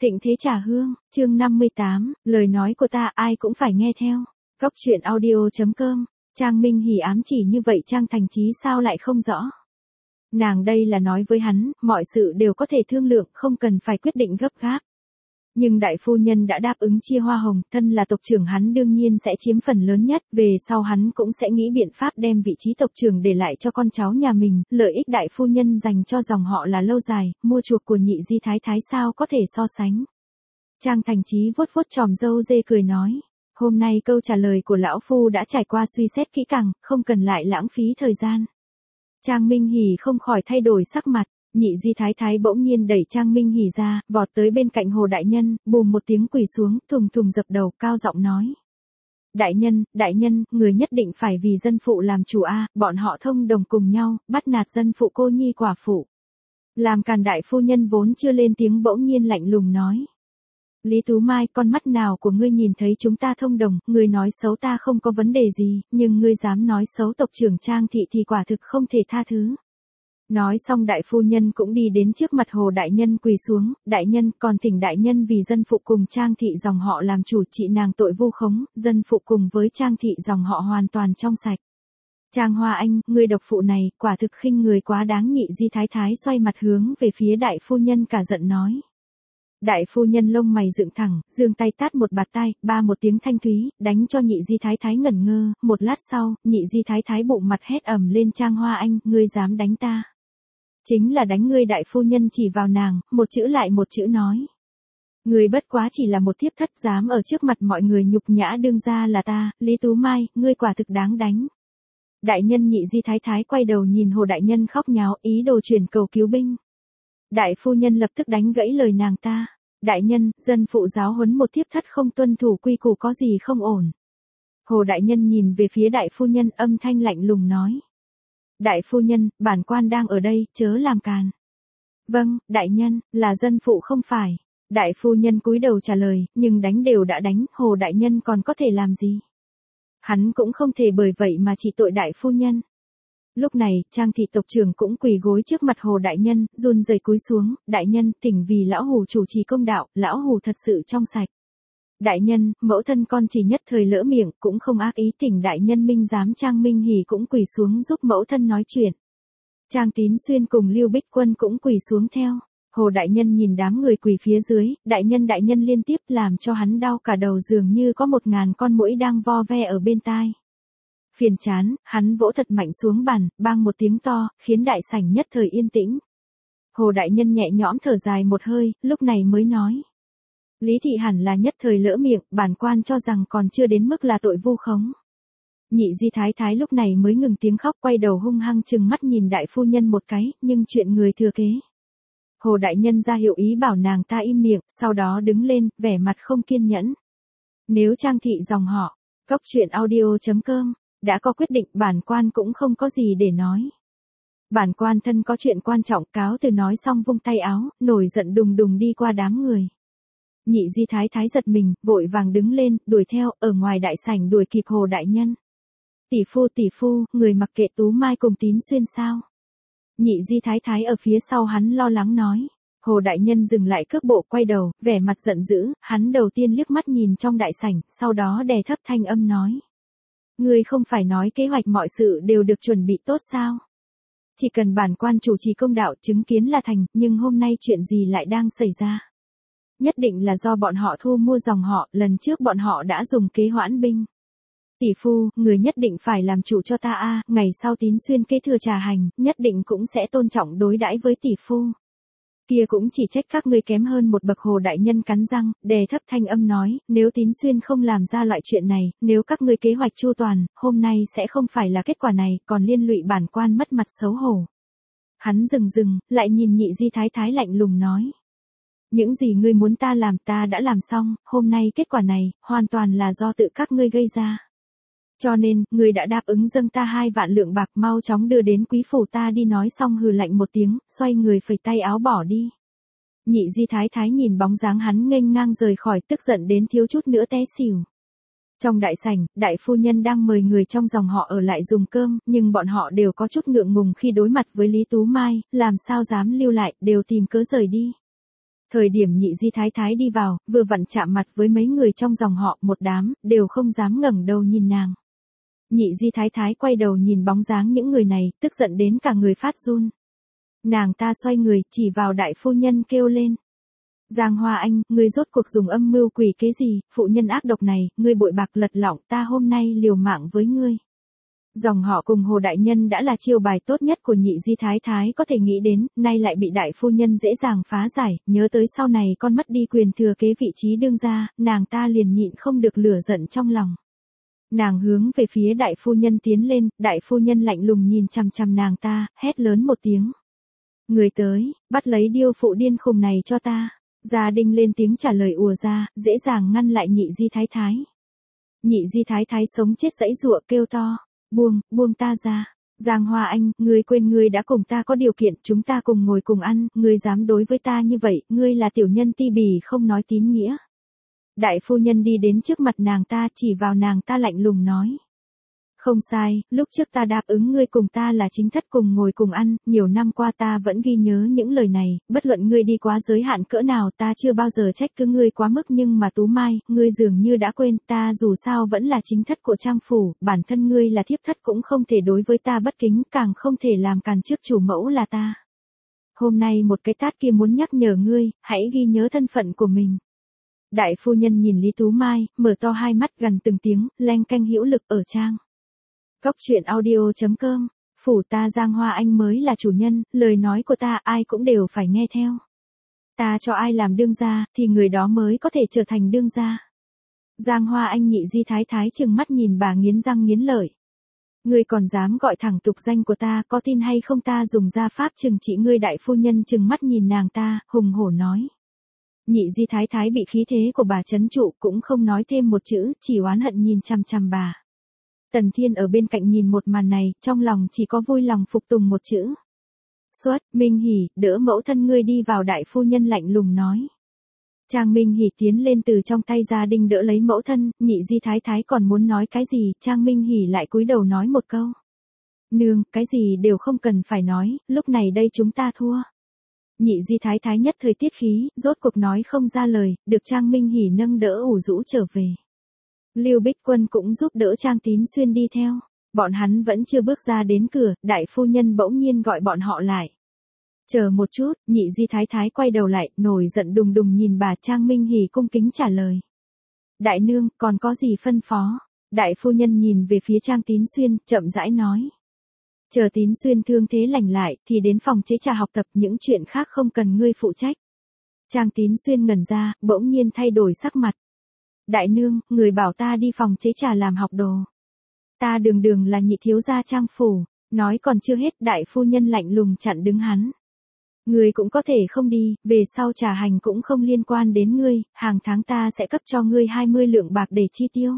Thịnh Thế Trà Hương, chương 58, lời nói của ta ai cũng phải nghe theo. Góc truyện audio.com, Trang Minh Hỉ ám chỉ như vậy Trang Thành Chí sao lại không rõ. Nàng đây là nói với hắn, mọi sự đều có thể thương lượng, không cần phải quyết định gấp gáp. Nhưng đại phu nhân đã đáp ứng chia hoa hồng, thân là tộc trưởng hắn đương nhiên sẽ chiếm phần lớn nhất, về sau hắn cũng sẽ nghĩ biện pháp đem vị trí tộc trưởng để lại cho con cháu nhà mình, lợi ích đại phu nhân dành cho dòng họ là lâu dài, mua chuộc của Nhị Di Thái Thái sao có thể so sánh. Trang Thành Chí vuốt vuốt chòm râu dê cười nói, hôm nay câu trả lời của lão phu đã trải qua suy xét kỹ càng, không cần lại lãng phí thời gian. Trang Minh Hỉ không khỏi thay đổi sắc mặt. Nhị Di Thái Thái bỗng nhiên đẩy Trang Minh Hỉ ra, vọt tới bên cạnh Hồ Đại Nhân, bùm một tiếng quỳ xuống, thùng thùng dập đầu, cao giọng nói. Đại nhân, người nhất định phải vì dân phụ làm chủ a, bọn họ thông đồng cùng nhau, bắt nạt dân phụ cô nhi quả phụ. Làm càn đại phu nhân vốn chưa lên tiếng bỗng nhiên lạnh lùng nói. Lý Tú Mai, con mắt nào của ngươi nhìn thấy chúng ta thông đồng, ngươi nói xấu ta không có vấn đề gì, nhưng ngươi dám nói xấu tộc trưởng Trang thị thì quả thực không thể tha thứ. Nói xong đại phu nhân cũng đi đến trước mặt Hồ Đại Nhân quỳ xuống, đại nhân còn thỉnh đại nhân vì dân phụ cùng Trang thị dòng họ làm chủ trị nàng tội vu khống, dân phụ cùng với Trang thị dòng họ hoàn toàn trong sạch. Trang Hoa Anh, ngươi độc phụ này, quả thực khinh người quá đáng. Nhị Di Thái Thái xoay mặt hướng về phía đại phu nhân cả giận nói. Đại phu nhân lông mày dựng thẳng, giương tay tát một bạt tai, ba một tiếng thanh thúy, đánh cho Nhị Di Thái Thái ngẩn ngơ, một lát sau, Nhị Di Thái Thái bụng mặt hét ầm lên. Trang Hoa Anh, ngươi dám đánh ta? Chính là đánh ngươi. Đại phu nhân chỉ vào nàng, một chữ lại một chữ nói. Ngươi bất quá chỉ là một thiếp thất, dám ở trước mặt mọi người nhục nhã đương gia là ta, Lý Tú Mai, ngươi quả thực đáng đánh. Đại nhân. Nhị Di Thái Thái quay đầu nhìn Hồ Đại Nhân khóc nháo, ý đồ chuyển cầu cứu binh. Đại phu nhân lập tức đánh gãy lời nàng ta. Đại nhân, dân phụ giáo huấn một thiếp thất không tuân thủ quy củ có gì không ổn. Hồ Đại Nhân nhìn về phía đại phu nhân, âm thanh lạnh lùng nói. Đại phu nhân, bản quan đang ở đây, chớ làm càn. Vâng, đại nhân, là dân phụ không phải. Đại phu nhân cúi đầu trả lời, nhưng đánh đều đã đánh, Hồ Đại Nhân còn có thể làm gì? Hắn cũng không thể bởi vậy mà chỉ tội đại phu nhân. Lúc này, Trang thị tộc trưởng cũng quỳ gối trước mặt Hồ Đại Nhân, run rẩy cúi xuống, đại nhân, thỉnh vì lão hù chủ trì công đạo, lão hù thật sự trong sạch. Đại nhân, mẫu thân con chỉ nhất thời lỡ miệng, cũng không ác ý, thỉnh đại nhân minh giám. Trang Minh Hỉ cũng quỳ xuống giúp mẫu thân nói chuyện. Trang Tín Xuyên cùng Lưu Bích Quân cũng quỳ xuống theo. Hồ Đại Nhân nhìn đám người quỳ phía dưới, đại nhân liên tiếp làm cho hắn đau cả đầu, dường như có 1000 con muỗi đang vo ve ở bên tai. Phiền chán, hắn vỗ thật mạnh xuống bàn, bang một tiếng to, khiến đại sảnh nhất thời yên tĩnh. Hồ Đại Nhân nhẹ nhõm thở dài một hơi, lúc này mới nói. Lý thị hẳn là nhất thời lỡ miệng, bản quan cho rằng còn chưa đến mức là tội vu khống. Nhị Di Thái Thái lúc này mới ngừng tiếng khóc, quay đầu hung hăng trừng mắt nhìn đại phu nhân một cái, nhưng chuyện người thừa kế. Hồ Đại Nhân ra hiệu ý bảo nàng ta im miệng, sau đó đứng lên, vẻ mặt không kiên nhẫn. Nếu Trang thị dòng họ, góc truyện audio.com, đã có quyết định, bản quan cũng không có gì để nói. Bản quan thân có chuyện quan trọng, cáo từ. Nói xong vung tay áo, nổi giận đùng đùng đi qua đám người. Nhị Di Thái Thái giật mình, vội vàng đứng lên, đuổi theo, ở ngoài đại sảnh đuổi kịp Hồ Đại Nhân. Tỷ phu, người mặc kệ Tú Mai cùng Tín Xuyên sao? Nhị Di Thái Thái ở phía sau hắn lo lắng nói. Hồ Đại Nhân dừng lại cước bộ, quay đầu, vẻ mặt giận dữ, hắn đầu tiên liếc mắt nhìn trong đại sảnh, sau đó đè thấp thanh âm nói. Ngươi không phải nói kế hoạch mọi sự đều được chuẩn bị tốt sao? Chỉ cần bản quan chủ trì công đạo chứng kiến là thành, nhưng hôm nay chuyện gì lại đang xảy ra? Nhất định là do bọn họ thu mua dòng họ, lần trước bọn họ đã dùng kế hoãn binh. Tỷ phu, người nhất định phải làm chủ cho ta a, ngày sau Tín Xuyên kế thừa trà hành, nhất định cũng sẽ tôn trọng đối đãi với tỷ phu. Kia cũng chỉ trách các ngươi kém hơn một bậc. Hồ Đại Nhân cắn răng, đè thấp thanh âm nói, nếu Tín Xuyên không làm ra loại chuyện này, nếu các ngươi kế hoạch chu toàn, hôm nay sẽ không phải là kết quả này, còn liên lụy bản quan mất mặt xấu hổ. Hắn dừng, lại nhìn Nhị Di Thái Thái lạnh lùng nói. Những gì ngươi muốn ta làm ta đã làm xong, hôm nay kết quả này, hoàn toàn là do tự các ngươi gây ra. Cho nên, ngươi đã đáp ứng dâng ta 2 vạn lượng bạc, mau chóng đưa đến quý phủ ta đi. Nói xong hừ lạnh một tiếng, xoay người phẩy tay áo bỏ đi. Nhị Di Thái Thái nhìn bóng dáng hắn nghênh ngang rời khỏi, tức giận đến thiếu chút nữa té xỉu. Trong đại sảnh, đại phu nhân đang mời người trong dòng họ ở lại dùng cơm, nhưng bọn họ đều có chút ngượng ngùng khi đối mặt với Lý Tú Mai, làm sao dám lưu lại, đều tìm cớ rời đi. Thời điểm Nhị Di Thái Thái đi vào, vừa vặn chạm mặt với mấy người trong dòng họ, một đám, đều không dám ngẩng đầu nhìn nàng. Nhị Di Thái Thái quay đầu nhìn bóng dáng những người này, tức giận đến cả người phát run. Nàng ta xoay người, chỉ vào đại phu nhân kêu lên. Giang Hoa Anh, ngươi rốt cuộc dùng âm mưu quỷ kế gì, phụ nhân ác độc này, ngươi bội bạc lật lọng, ta hôm nay liều mạng với ngươi. Dòng họ cùng Hồ Đại Nhân đã là chiêu bài tốt nhất của Nhị Di Thái Thái có thể nghĩ đến, nay lại bị đại phu nhân dễ dàng phá giải, nhớ tới sau này con mất đi quyền thừa kế vị trí đương gia, nàng ta liền nhịn không được lửa giận trong lòng. Nàng hướng về phía đại phu nhân tiến lên, đại phu nhân lạnh lùng nhìn chằm chằm nàng ta, hét lớn một tiếng. Người tới, bắt lấy điêu phụ điên khùng này cho ta. Gia Đinh lên tiếng trả lời ùa ra, dễ dàng ngăn lại Nhị Di Thái Thái. Nhị Di Thái Thái sống chết giãy giụa kêu to, buông ta ra. Giang Hoa Anh, ngươi quên ngươi đã cùng ta có điều kiện, chúng ta cùng ngồi cùng ăn, ngươi dám đối với ta như vậy, ngươi là tiểu nhân ti bỉ không nói tín nghĩa. Đại phu nhân đi đến trước mặt nàng ta, chỉ vào nàng ta lạnh lùng nói. Không sai, lúc trước ta đáp ứng ngươi cùng ta là chính thất cùng ngồi cùng ăn, nhiều năm qua ta vẫn ghi nhớ những lời này, bất luận ngươi đi quá giới hạn cỡ nào ta chưa bao giờ trách cứ ngươi quá mức, nhưng mà Tú Mai, ngươi dường như đã quên, ta dù sao vẫn là chính thất của Trang phủ, bản thân ngươi là thiếp thất cũng không thể đối với ta bất kính, càng không thể làm càn trước chủ mẫu là ta. Hôm nay một cái tát kia muốn nhắc nhở ngươi, hãy ghi nhớ thân phận của mình. Đại phu nhân nhìn Lý Tú Mai, mở to hai mắt gần từng tiếng, leng keng hữu lực ở Trang. Cốc truyện audio.com, phủ ta Giang Hoa Anh mới là chủ nhân, lời nói của ta ai cũng đều phải nghe theo. Ta cho ai làm đương gia, thì người đó mới có thể trở thành đương gia. Giang Hoa Anh Nhị Di Thái Thái trừng mắt nhìn bà nghiến răng nghiến lợi. Ngươi còn dám gọi thẳng tục danh của ta, có tin hay không ta dùng gia pháp trừng trị ngươi. Đại phu nhân trừng mắt nhìn nàng ta, hùng hổ nói. Nhị Di Thái Thái bị khí thế của bà trấn trụ cũng không nói thêm một chữ, chỉ oán hận nhìn chằm chằm bà. Tần Thiên ở bên cạnh nhìn một màn này, trong lòng chỉ có vui lòng phục tùng một chữ. Xuất, Minh Hỷ, đỡ mẫu thân ngươi đi vào. Đại phu nhân lạnh lùng nói. Trang Minh Hỷ tiến lên từ trong tay Gia Đinh đỡ lấy mẫu thân, Nhị Di Thái Thái còn muốn nói cái gì, Trang Minh Hỷ lại cúi đầu nói một câu. Nương, cái gì đều không cần phải nói, lúc này đây chúng ta thua. Nhị Di Thái Thái nhất thời tiết khí, rốt cuộc nói không ra lời, được Trang Minh Hỷ nâng đỡ ủ rũ trở về. Lưu Bích Quân cũng giúp đỡ Trang Tín Xuyên đi theo. Bọn hắn vẫn chưa bước ra đến cửa, đại phu nhân bỗng nhiên gọi bọn họ lại. Chờ một chút, Nhị Di Thái Thái quay đầu lại, nổi giận đùng đùng nhìn bà. Trang Minh Hỷ cung kính trả lời. Đại nương, còn có gì phân phó? Đại phu nhân nhìn về phía Trang Tín Xuyên, chậm rãi nói. Chờ Tín Xuyên thương thế lành lại, thì đến phòng chế trà học tập, những chuyện khác không cần ngươi phụ trách. Trang Tín Xuyên ngẩn ra, bỗng nhiên thay đổi sắc mặt. Đại nương, người bảo ta đi phòng chế trà làm học đồ. Ta đường là nhị thiếu gia Trang phủ, nói còn chưa hết, đại phu nhân lạnh lùng chặn đứng hắn. Ngươi cũng có thể không đi, về sau trà hành cũng không liên quan đến ngươi, hàng tháng ta sẽ cấp cho ngươi 20 lượng bạc để chi tiêu.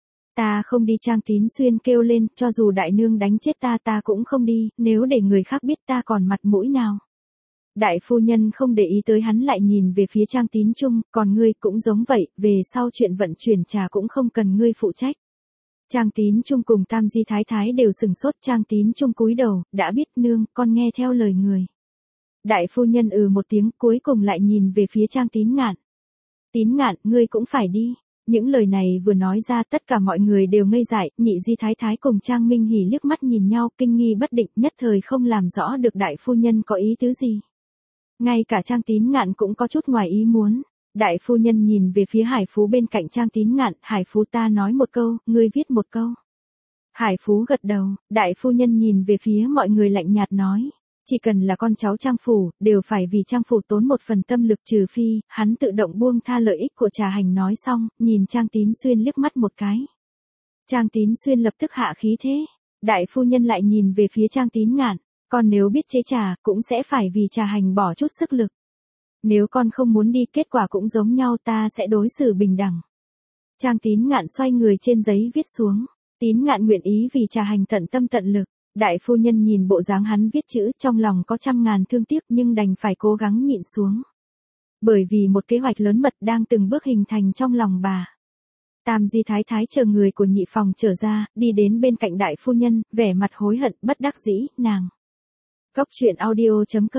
Ta không đi. Trang Tín Xuyên kêu lên, cho dù đại nương đánh chết ta cũng không đi, nếu để người khác biết ta còn mặt mũi nào. Đại phu nhân không để ý tới hắn, lại nhìn về phía Trang Tín Trung, còn ngươi cũng giống vậy, về sau chuyện vận chuyển trà cũng không cần ngươi phụ trách. Trang Tín Trung cùng Tam Di Thái Thái đều sừng sốt. Trang Tín Trung cúi đầu, đã biết nương, con nghe theo lời người. Đại phu nhân một tiếng, cuối cùng lại nhìn về phía Trang Tín Ngạn. Tín Ngạn, ngươi cũng phải đi. Những lời này vừa nói ra, tất cả mọi người đều ngây dại, Nhị Di Thái Thái cùng Trang Minh Hỷ liếc mắt nhìn nhau, kinh nghi bất định, nhất thời không làm rõ được đại phu nhân có ý tứ gì. Ngay cả Trang Tín Ngạn cũng có chút ngoài ý muốn. Đại phu nhân nhìn về phía Hải Phú bên cạnh Trang Tín Ngạn, Hải Phú ta nói một câu, ngươi viết một câu. Hải Phú gật đầu, đại phu nhân nhìn về phía mọi người lạnh nhạt nói. Chỉ cần là con cháu Trang phủ, đều phải vì Trang phủ tốn một phần tâm lực, trừ phi, hắn tự động buông tha lợi ích của trà hành. Nói xong, nhìn Trang Tín Xuyên liếc mắt một cái. Trang Tín Xuyên lập tức hạ khí thế. Đại phu nhân lại nhìn về phía Trang Tín Ngạn. Con nếu biết chế trà, cũng sẽ phải vì trà hành bỏ chút sức lực. Nếu con không muốn đi, kết quả cũng giống nhau, ta sẽ đối xử bình đẳng. Trang Tín Ngạn xoay người trên giấy viết xuống. Tín Ngạn nguyện ý vì trà hành tận tâm tận lực. Đại phu nhân nhìn bộ dáng hắn viết chữ, trong lòng có trăm ngàn thương tiếc, nhưng đành phải cố gắng nhịn xuống. Bởi vì một kế hoạch lớn mật đang từng bước hình thành trong lòng bà. Tam Di Thái Thái chờ người của nhị phòng trở ra, đi đến bên cạnh đại phu nhân, vẻ mặt hối hận, bất đắc dĩ, nàng. Cốc truyện audio.com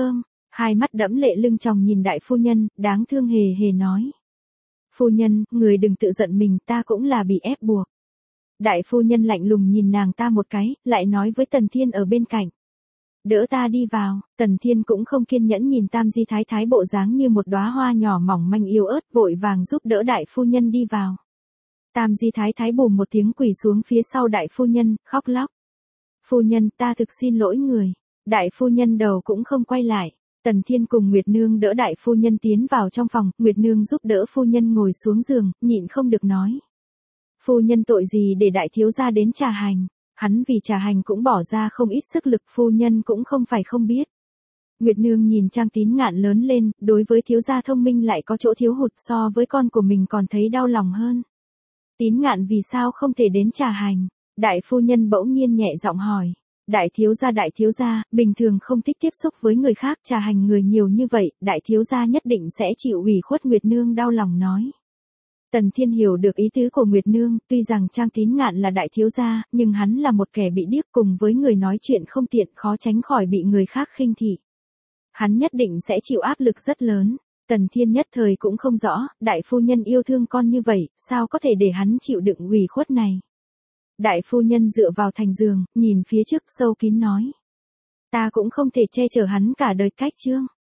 Hai mắt đẫm lệ lưng tròng nhìn đại phu nhân, đáng thương hề hề nói. Phu nhân, người đừng tự giận mình, ta cũng là bị ép buộc. Đại phu nhân lạnh lùng nhìn nàng ta một cái, lại nói với Tần Thiên ở bên cạnh. Đỡ ta đi vào. Tần Thiên cũng không kiên nhẫn nhìn Tam Di Thái Thái bộ dáng như một đóa hoa nhỏ mỏng manh yếu ớt, vội vàng giúp đỡ đại phu nhân đi vào. Tam Di Thái Thái bùm một tiếng quỳ xuống phía sau đại phu nhân, khóc lóc. Phu nhân, ta thực xin lỗi người. Đại phu nhân đầu cũng không quay lại. Tần Thiên cùng Nguyệt Nương đỡ đại phu nhân tiến vào trong phòng, Nguyệt Nương giúp đỡ phu nhân ngồi xuống giường, nhịn không được nói. Phu nhân tội gì để đại thiếu gia đến trà hành, hắn vì trà hành cũng bỏ ra không ít sức lực, phu nhân cũng không phải không biết. Nguyệt Nương nhìn Trang Tín Ngạn lớn lên, đối với thiếu gia thông minh lại có chỗ thiếu hụt, so với con của mình còn thấy đau lòng hơn. Tín Ngạn vì sao không thể đến trà hành? Đại phu nhân bỗng nhiên nhẹ giọng hỏi. Đại thiếu gia, bình thường không thích tiếp xúc với người khác, trà hành người nhiều như vậy, đại thiếu gia nhất định sẽ chịu ủy khuất. Nguyệt Nương đau lòng nói. Tần Thiên hiểu được ý tứ của Nguyệt Nương, tuy rằng Trang Tín Ngạn là đại thiếu gia, nhưng hắn là một kẻ bị điếc, cùng với người nói chuyện không tiện, khó tránh khỏi bị người khác khinh thị. Hắn nhất định sẽ chịu áp lực rất lớn. Tần Thiên nhất thời cũng không rõ, đại phu nhân yêu thương con như vậy, sao có thể để hắn chịu đựng ủy khuất này. Đại phu nhân dựa vào thành giường, nhìn phía trước sâu kín nói. Ta cũng không thể che chở hắn cả đời cách chương.